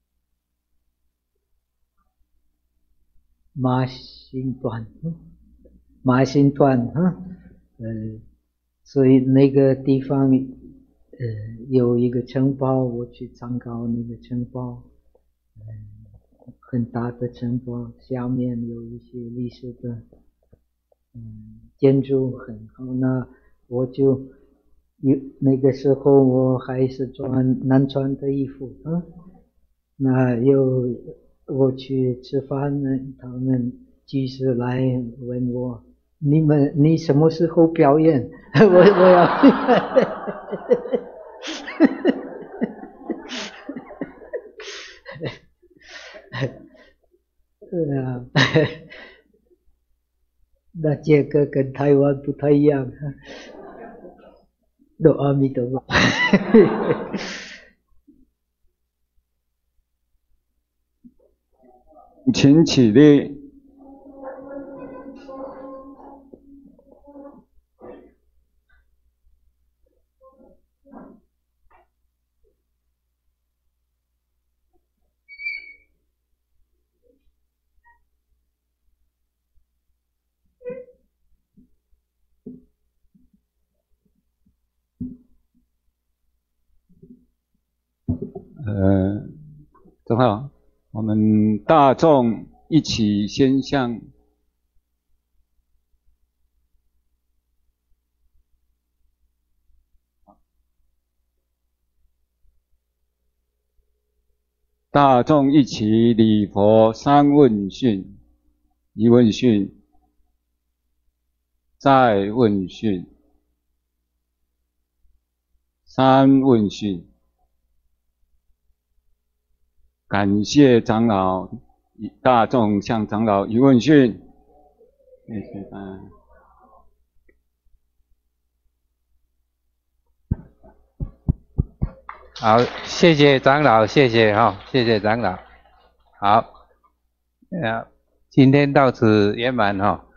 马行团，嗯，马行团，嗯，呃，所以那个地方呃有一个城堡，我去参观那个城堡，呃，很大的城堡，下面有一些历史的嗯建筑很好，那我就有那个时候我还是穿男穿的衣服，嗯，那有我去吃饭呢，他们及时来问我，你们你什么时候表演？我我要对啊，那这个跟台湾不太一样，都阿弥陀佛。 请起立。呃，正好，我们大众一起先向大众一起礼佛三问讯，一问讯，再问讯，三问讯。感谢长老，大众向长老一问讯。谢谢大家。 好，谢谢长老，谢谢哈、哦，谢谢长老。好，呃，今天到此圆满哈、哦。